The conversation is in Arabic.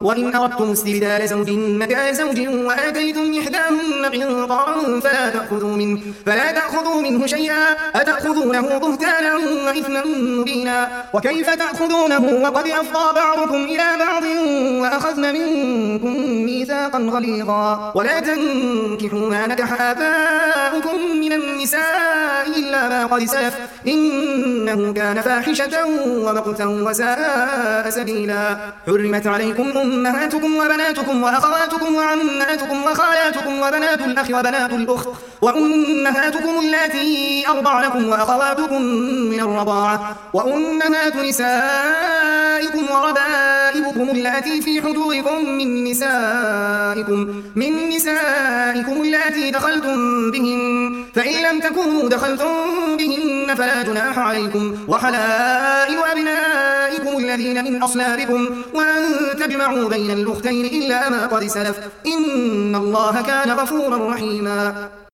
وإن أردتم استبدال زوج مكان زوج وآتيتم إحداهن قنطارا فلا تأخذوا منه شيئا أتأخذونه بهتانا وإثما مبينا وكيف تأخذونه وقد أفضى بعضكم إلى بعض وأخذن منكم ميثاقا غليظا ولا تنكحوا ما نكح آباؤكم من النساء إلا ما قد سلف إنه كان فاحشة ومقتا وساء سبيلا حرمت عليكم أمهاتكم وبناتكم وأخواتكم وعماتكم وخالاتكم وبنات الأخ وبنات الأخت وأمهاتكم اللاتي أرضعنكم وأخواتكم من الرضاعة وأمهات نسائكم وربائبكم اللاتي في حجوركم من نسائكم اللاتي دخلتم بهن فإن لم تكونوا دخلتم بهن فلا جناح عليكم وحلائل أبنائكم الذين من أصلابكم وأن تجمعوا بين الأختين إلا ما قد سلف إن الله كان غفورا رحيما